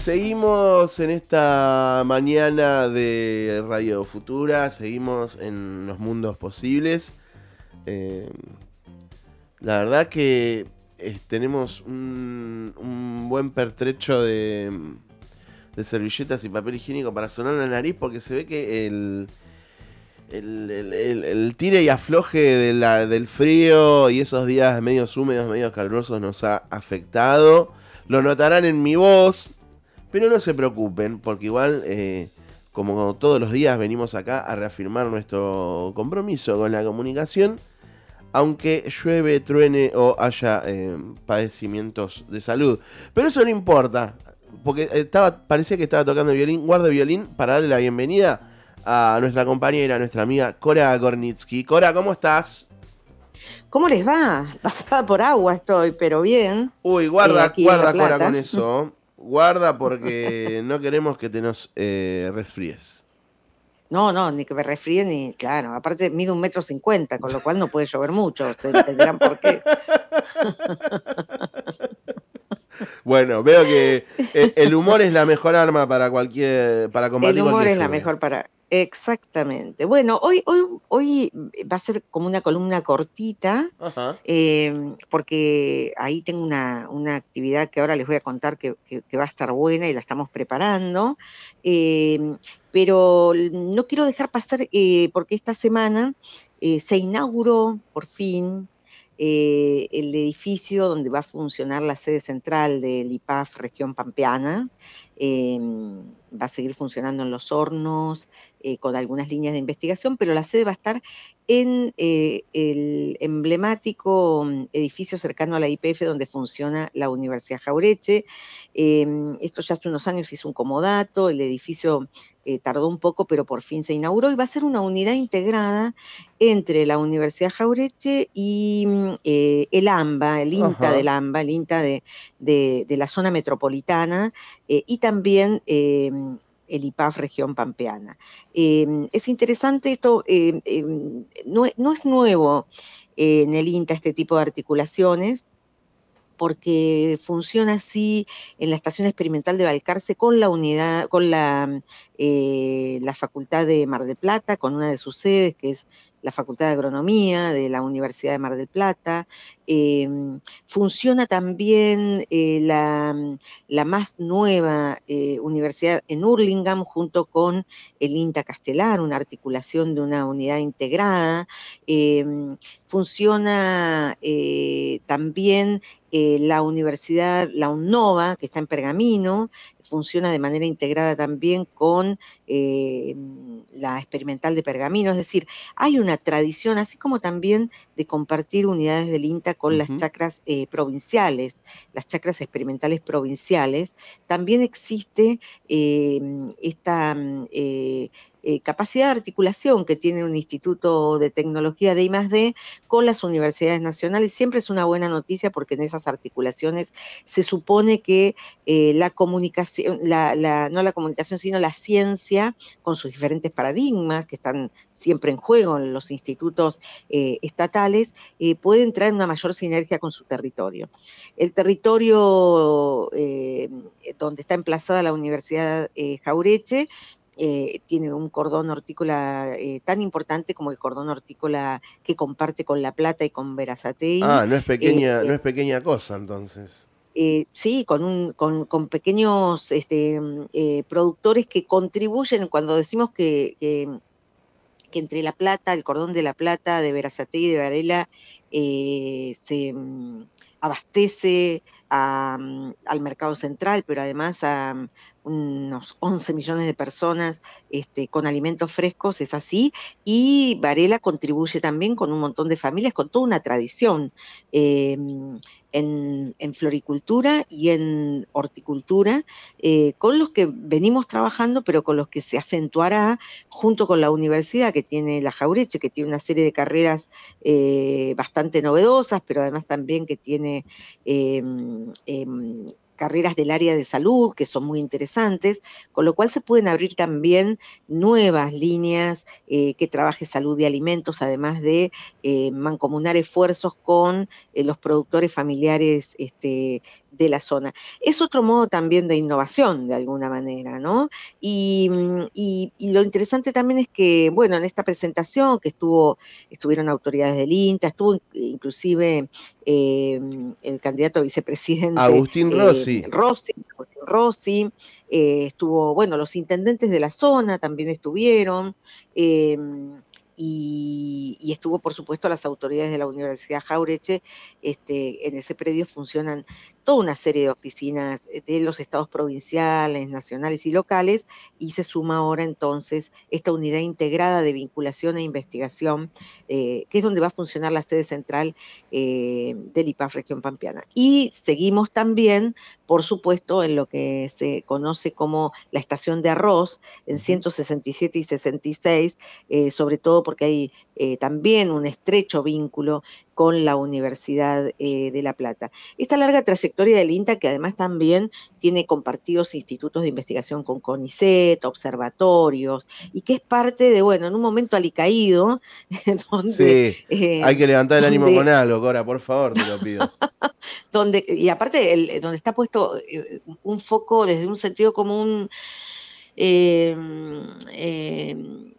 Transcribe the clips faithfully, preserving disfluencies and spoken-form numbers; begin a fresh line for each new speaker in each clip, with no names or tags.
Seguimos en esta mañana de Radio Futura, seguimos en los mundos posibles. Eh, la verdad que eh, tenemos un, un buen pertrecho de, de servilletas y papel higiénico para sonar la nariz, porque se ve que el, el, el, el, el tire y afloje de la, del frío y esos días medios húmedos, medios calurosos nos ha afectado. Lo notarán en mi voz. Pero no se preocupen, porque igual, eh, como todos los días, venimos acá a reafirmar nuestro compromiso con la comunicación, aunque llueve, truene o haya eh, padecimientos de salud. Pero eso no importa, porque estaba, parecía que estaba tocando el violín, guardo violín para darle la bienvenida a nuestra compañera, a nuestra amiga Cora Gornitsky. Cora, ¿cómo estás?
¿Cómo les va? Pasada por agua estoy, pero bien.
Uy, guarda,
eh,
guarda, Cora, con eso. Guarda porque no queremos que te nos eh, resfríes.
No, no, ni que me resfríe ni, claro, aparte mido un metro cincuenta, con lo cual no puede llover mucho, se entenderán por qué.
Bueno, veo que el humor es la mejor arma para cualquier, para combatir
El humor
cualquier
es la
lluvia.
mejor para... Exactamente. Bueno, hoy, hoy, hoy va a ser como una columna cortita, eh, porque ahí tengo una, una actividad que ahora les voy a contar que, que, que va a estar buena y la estamos preparando, eh, pero no quiero dejar pasar, eh, porque esta semana eh, se inauguró por fin eh, el edificio donde va a funcionar la sede central del I P A F Región Pampeana. Eh, va a seguir funcionando en Los Hornos, eh, con algunas líneas de investigación, pero la sede va a estar en eh, el emblemático edificio cercano a la I P F donde funciona la Universidad Jauretche. Eh, esto ya hace unos años hizo un comodato, el edificio eh, tardó un poco, pero por fin se inauguró y va a ser una unidad integrada entre la Universidad Jauretche y eh, el AMBA, el INTA del AMBA, el INTA de, de, de la zona metropolitana, eh, y también eh, el I P A F Región Pampeana. Eh, es interesante esto, eh, eh, no, no es nuevo eh, en el INTA este tipo de articulaciones, porque funciona así en la Estación Experimental de Balcarce con la unidad, con la, eh, la Facultad de Mar del Plata, con una de sus sedes, que es la Facultad de Agronomía de la Universidad de Mar del Plata. Eh, funciona también eh, la, la más nueva eh, universidad en Hurlingham, junto con el INTA Castelar, una articulación de una unidad integrada. Eh, funciona eh, también Eh, la universidad, la UNNOVA, que está en Pergamino, funciona de manera integrada también con eh, la experimental de Pergamino, es decir, hay una tradición, así como también de compartir unidades del INTA con uh-huh. las chacras eh, provinciales, las chacras experimentales provinciales, también existe eh, esta eh, Eh, capacidad de articulación que tiene un instituto de tecnología de I más D con las universidades nacionales. Siempre es una buena noticia porque en esas articulaciones se supone que eh, la comunicación, la, la, no la comunicación, sino la ciencia, con sus diferentes paradigmas que están siempre en juego en los institutos eh, estatales, eh, puede entrar en una mayor sinergia con su territorio. El territorio eh, donde está emplazada la Universidad eh, Jauretche Eh, tiene un cordón hortícola eh, tan importante como el cordón hortícola que comparte con La Plata y con Berazategui.
Ah, no es pequeña, eh, no es pequeña cosa entonces.
Eh, sí, con, un, con, con pequeños este, eh, productores que contribuyen, cuando decimos que, que, que entre La Plata, el cordón de La Plata, de Berazategui y de Varela, eh, se um, abastece a, um, al mercado central, pero además a um, unos once millones de personas este, con alimentos frescos, es así, y Varela contribuye también con un montón de familias, con toda una tradición eh, en, en floricultura y en horticultura, eh, con los que venimos trabajando, pero con los que se acentuará junto con la universidad que tiene la Jauretche, que tiene una serie de carreras eh, bastante novedosas, pero además también que tiene eh, eh, carreras del área de salud que son muy interesantes, con lo cual se pueden abrir también nuevas líneas eh, que trabaje salud y alimentos, además de eh, mancomunar esfuerzos con eh, los productores familiares este, de la zona. Es otro modo también de innovación, de alguna manera, ¿no? Y, y, y lo interesante también es que, bueno, en esta presentación que estuvo, estuvieron autoridades del INTA, estuvo inclusive eh, el candidato a vicepresidente
Agustín
eh,
Rossi.
Rossi, Rossi eh, estuvo, bueno, los intendentes de la zona también estuvieron, eh, y, y estuvo, por supuesto, las autoridades de la Universidad Jauretche. Este, en ese predio funcionan toda una serie de oficinas de los estados provinciales, nacionales y locales, y se suma ahora entonces esta unidad integrada de vinculación e investigación, eh, que es donde va a funcionar la sede central eh, del I P A F Región Pampeana. Y seguimos también, por supuesto, en lo que se conoce como la estación de arroz, en ciento sesenta y siete y sesenta y seis, eh, sobre todo porque hay eh, también un estrecho vínculo con la Universidad eh, de La Plata. Esta larga trayectoria del INTA, que además también tiene compartidos institutos de investigación con CONICET, observatorios, y que es parte de, bueno, en un momento alicaído, donde...
Sí,
eh,
hay que levantar el
donde,
ánimo con algo, Cora, por favor, te lo pido.
donde, y aparte, el, donde está puesto eh, un foco desde un sentido común, eh, eh,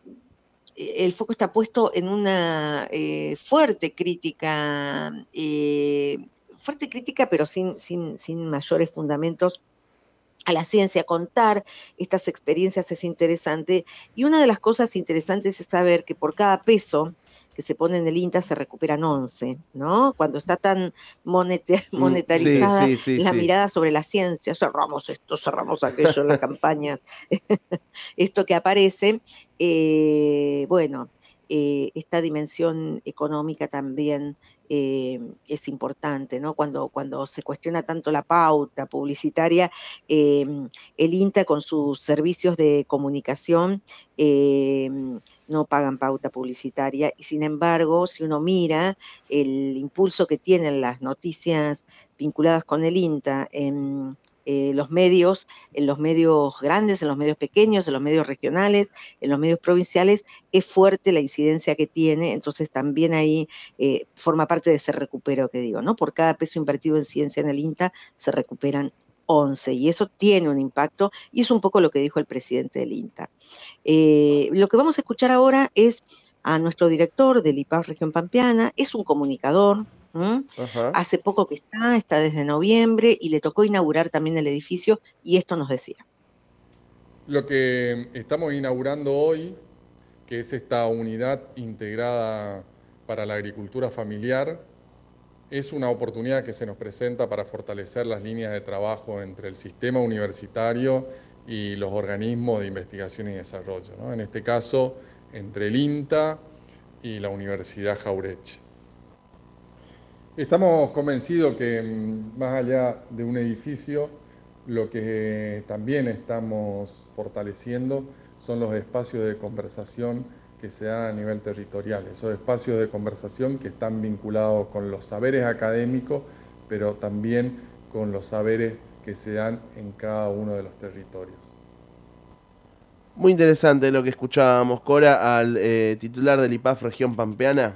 el foco está puesto en una eh, fuerte crítica, eh, fuerte crítica, pero sin, sin, sin mayores fundamentos a la ciencia. Contar estas experiencias es interesante, y una de las cosas interesantes es saber que por cada peso que se pone en el INTA se recuperan once, ¿no? Cuando está tan monetarizada
sí, sí, sí,
la
sí.
mirada sobre la ciencia, cerramos esto, cerramos aquello en las campañas, esto que aparece, eh, bueno, eh, esta dimensión económica también eh, es importante, ¿no? Cuando, cuando se cuestiona tanto la pauta publicitaria, eh, el INTA con sus servicios de comunicación eh, no pagan pauta publicitaria, y sin embargo, si uno mira el impulso que tienen las noticias vinculadas con el INTA en eh, los medios, en los medios grandes, en los medios pequeños, en los medios regionales, en los medios provinciales, es fuerte la incidencia que tiene. Entonces también ahí eh, forma parte de ese recupero que digo, ¿no? Por cada peso invertido en ciencia en el INTA se recuperan once, y eso tiene un impacto, y es un poco lo que dijo el presidente del INTA. Eh, lo que vamos a escuchar ahora es a nuestro director del I P A F Región Pampeana, es un comunicador, hace poco que está, está desde noviembre, y le tocó inaugurar también el edificio, y esto nos decía.
Lo que estamos inaugurando hoy, que es esta unidad integrada para la agricultura familiar, es una oportunidad que se nos presenta para fortalecer las líneas de trabajo entre el sistema universitario y los organismos de investigación y desarrollo, ¿no? En este caso, entre el INTA y la Universidad Jauretche. Estamos convencidos que más allá de un edificio, lo que también estamos fortaleciendo son los espacios de conversación que se dan a nivel territorial, esos espacios de conversación que están vinculados con los saberes académicos, pero también con los saberes que se dan en cada uno de los territorios.
Muy interesante lo que escuchábamos, Cora, al eh, titular del I P A F Región Pampeana.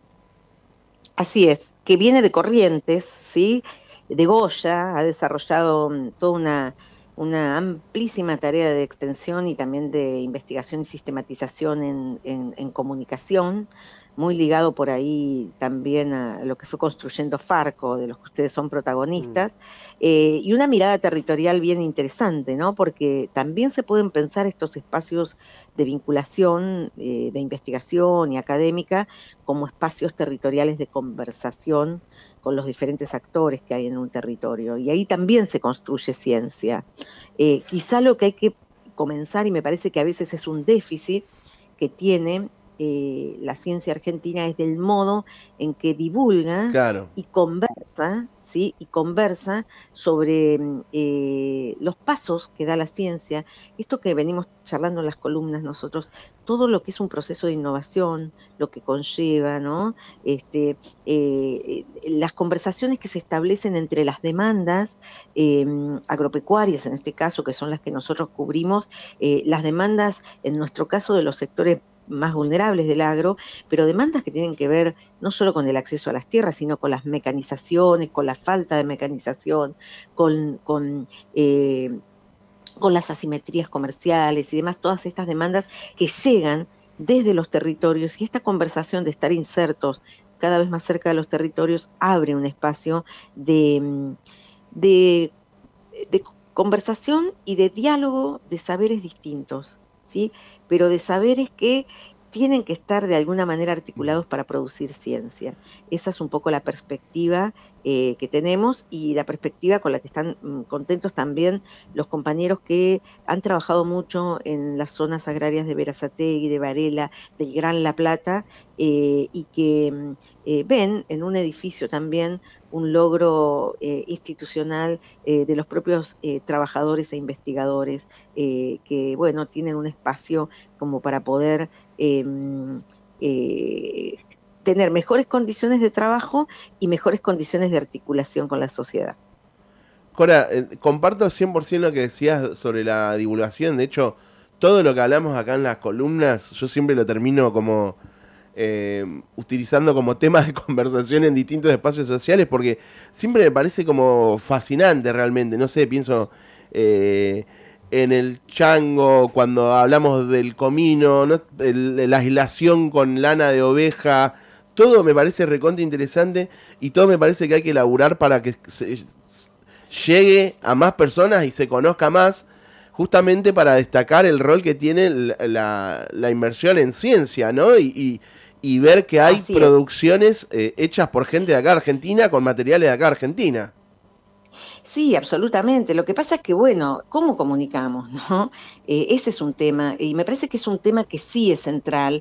Así es, que viene de Corrientes, ¿sí? De Goya, ha desarrollado toda una, una amplísima tarea de extensión y también de investigación y sistematización en, en, en comunicación, muy ligado por ahí también a lo que fue construyendo Farco, de los que ustedes son protagonistas, mm. eh, y una mirada territorial bien interesante, ¿no? Porque también se pueden pensar estos espacios de vinculación, eh, de investigación y académica, como espacios territoriales de conversación con los diferentes actores que hay en un territorio, y ahí también se construye ciencia. Eh, quizá lo que hay que comenzar, y me parece que a veces es un déficit que tiene Eh, la ciencia argentina, es del modo en que divulga, claro, y conversa, ¿sí? Y conversa sobre eh, los pasos que da la ciencia, esto que venimos charlando en las columnas nosotros, todo lo que es un proceso de innovación, lo que conlleva, ¿no? Este, eh, las conversaciones que se establecen entre las demandas eh, agropecuarias, en este caso, que son las que nosotros cubrimos, eh, las demandas, en nuestro caso, de los sectores más vulnerables del agro, pero demandas que tienen que ver no solo con el acceso a las tierras, sino con las mecanizaciones, con la falta de mecanización, con, con, eh, con las asimetrías comerciales y demás, todas estas demandas que llegan desde los territorios, y esta conversación de estar insertos cada vez más cerca de los territorios abre un espacio de, de, de conversación y de diálogo de saberes distintos, ¿sí? Pero de saberes que tienen que estar de alguna manera articulados para producir ciencia. Esa es un poco la perspectiva eh, que tenemos y la perspectiva con la que están mm, contentos también los compañeros que han trabajado mucho en las zonas agrarias de Berazategui, de Varela, del Gran La Plata, eh, y que eh, ven en un edificio también un logro eh, institucional eh, de los propios eh, trabajadores e investigadores eh, que, bueno, tienen un espacio como para poder eh, eh, tener mejores condiciones de trabajo y mejores condiciones de articulación con la sociedad.
Cora, eh, comparto cien por ciento lo que decías sobre la divulgación. De hecho, todo lo que hablamos acá en las columnas, yo siempre lo termino como eh, utilizando como temas de conversación en distintos espacios sociales, porque siempre me parece como fascinante realmente. No sé, pienso eh, en el chango, cuando hablamos del comino, ¿no? el, la aislación con lana de oveja, todo me parece recontra interesante y todo me parece que hay que elaborar para que se, llegue a más personas y se conozca más, justamente para destacar el rol que tiene la, la, la inversión en ciencia, ¿no? Y, y, y ver que hay Así producciones eh, hechas por gente de acá Argentina, con materiales de acá Argentina.
Sí, absolutamente. Lo que pasa es que, bueno, ¿cómo comunicamos, no? Eh, ese es un tema, y me parece que es un tema que sí es central.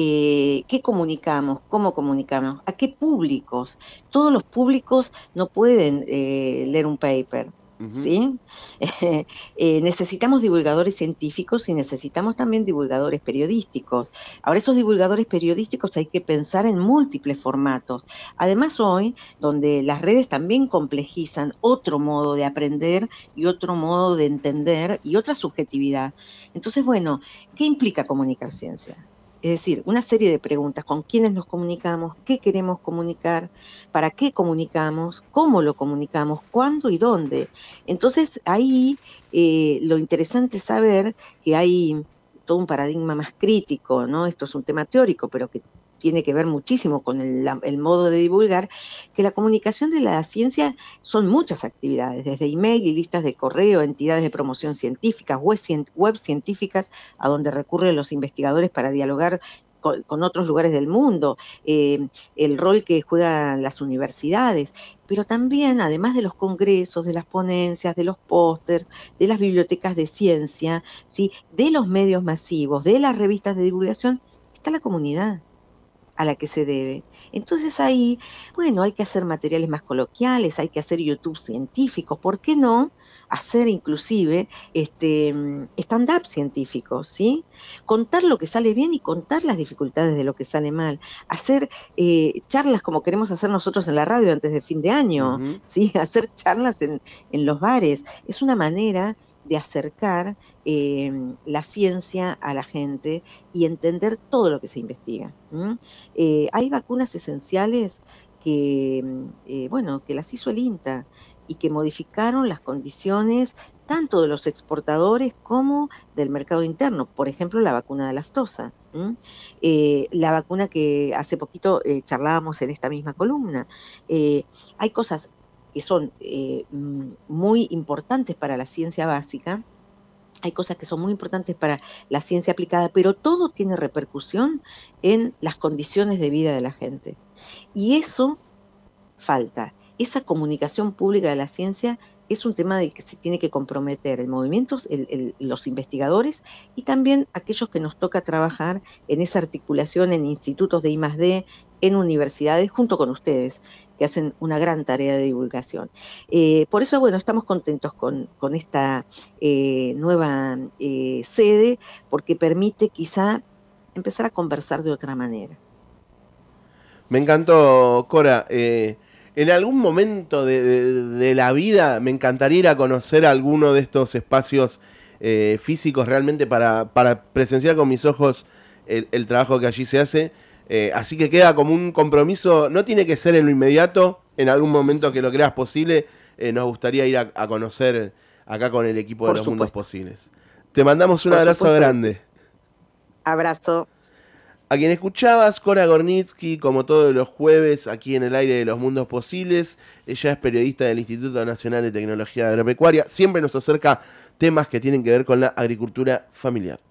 Eh, ¿Qué comunicamos? ¿Cómo comunicamos? ¿A qué públicos? Todos los públicos no pueden eh, leer un paper. ¿Sí? Eh, eh, necesitamos divulgadores científicos y necesitamos también divulgadores periodísticos. Ahora, esos divulgadores periodísticos hay que pensar en múltiples formatos. Además, hoy, donde las redes también complejizan otro modo de aprender y otro modo de entender y otra subjetividad. Entonces, bueno, ¿qué implica comunicar ciencia? Es decir, una serie de preguntas: ¿con quiénes nos comunicamos? ¿Qué queremos comunicar? ¿Para qué comunicamos? ¿Cómo lo comunicamos? ¿Cuándo y dónde? Entonces, ahí eh, lo interesante es saber que hay todo un paradigma más crítico, ¿no? Esto es un tema teórico, pero que tiene que ver muchísimo con el, el modo de divulgar, que la comunicación de la ciencia son muchas actividades, desde email y listas de correo, entidades de promoción científicas, web, web científicas, a donde recurren los investigadores para dialogar con, con otros lugares del mundo, eh, el rol que juegan las universidades, pero también, además de los congresos, de las ponencias, de los pósters, de las bibliotecas de ciencia, ¿sí?, de los medios masivos, de las revistas de divulgación, está la comunidad a la que se debe. Entonces ahí, bueno, hay que hacer materiales más coloquiales, hay que hacer YouTube científicos, ¿por qué no hacer inclusive este stand-up científicos, ¿sí? Contar lo que sale bien y contar las dificultades de lo que sale mal, hacer eh, charlas como queremos hacer nosotros en la radio antes de fin de año, uh-huh. ¿sí? Hacer charlas en, en los bares, es una manera de acercar eh, la ciencia a la gente y entender todo lo que se investiga. ¿Mm? Eh, hay vacunas esenciales que, eh, bueno, que las hizo el INTA y que modificaron las condiciones tanto de los exportadores como del mercado interno. Por ejemplo, la vacuna de la aftosa. ¿Mm? Eh, la vacuna que hace poquito eh, charlábamos en esta misma columna. Eh, hay cosas que son eh, muy importantes para la ciencia básica, hay cosas que son muy importantes para la ciencia aplicada, pero todo tiene repercusión en las condiciones de vida de la gente. Y eso falta. Esa comunicación pública de la ciencia es un tema del que se tiene que comprometer el movimiento, el, el, los investigadores y también aquellos que nos toca trabajar en esa articulación en institutos de I más D, en universidades, junto con ustedes, que hacen una gran tarea de divulgación. Eh, por eso, bueno, estamos contentos con, con esta eh, nueva eh, sede, porque permite quizá empezar a conversar de otra manera.
Me encantó, Cora. Eh, en algún momento de, de, de la vida me encantaría ir a conocer alguno de estos espacios eh, físicos realmente para, para presenciar con mis ojos el, el trabajo que allí se hace. Eh, así que queda como un compromiso, no tiene que ser en lo inmediato, en algún momento que lo creas posible, eh, nos gustaría ir a, a conocer acá con el equipo de
Por
Los
supuesto.
Mundos Posibles. Te mandamos un
Por
abrazo
supuesto que
grande.
sí. Abrazo.
A quien escuchabas, Cora Gornitsky, como todos los jueves, aquí en el aire de Los Mundos Posibles. Ella es periodista del Instituto Nacional de Tecnología Agropecuaria. Siempre nos acerca temas que tienen que ver con la agricultura familiar.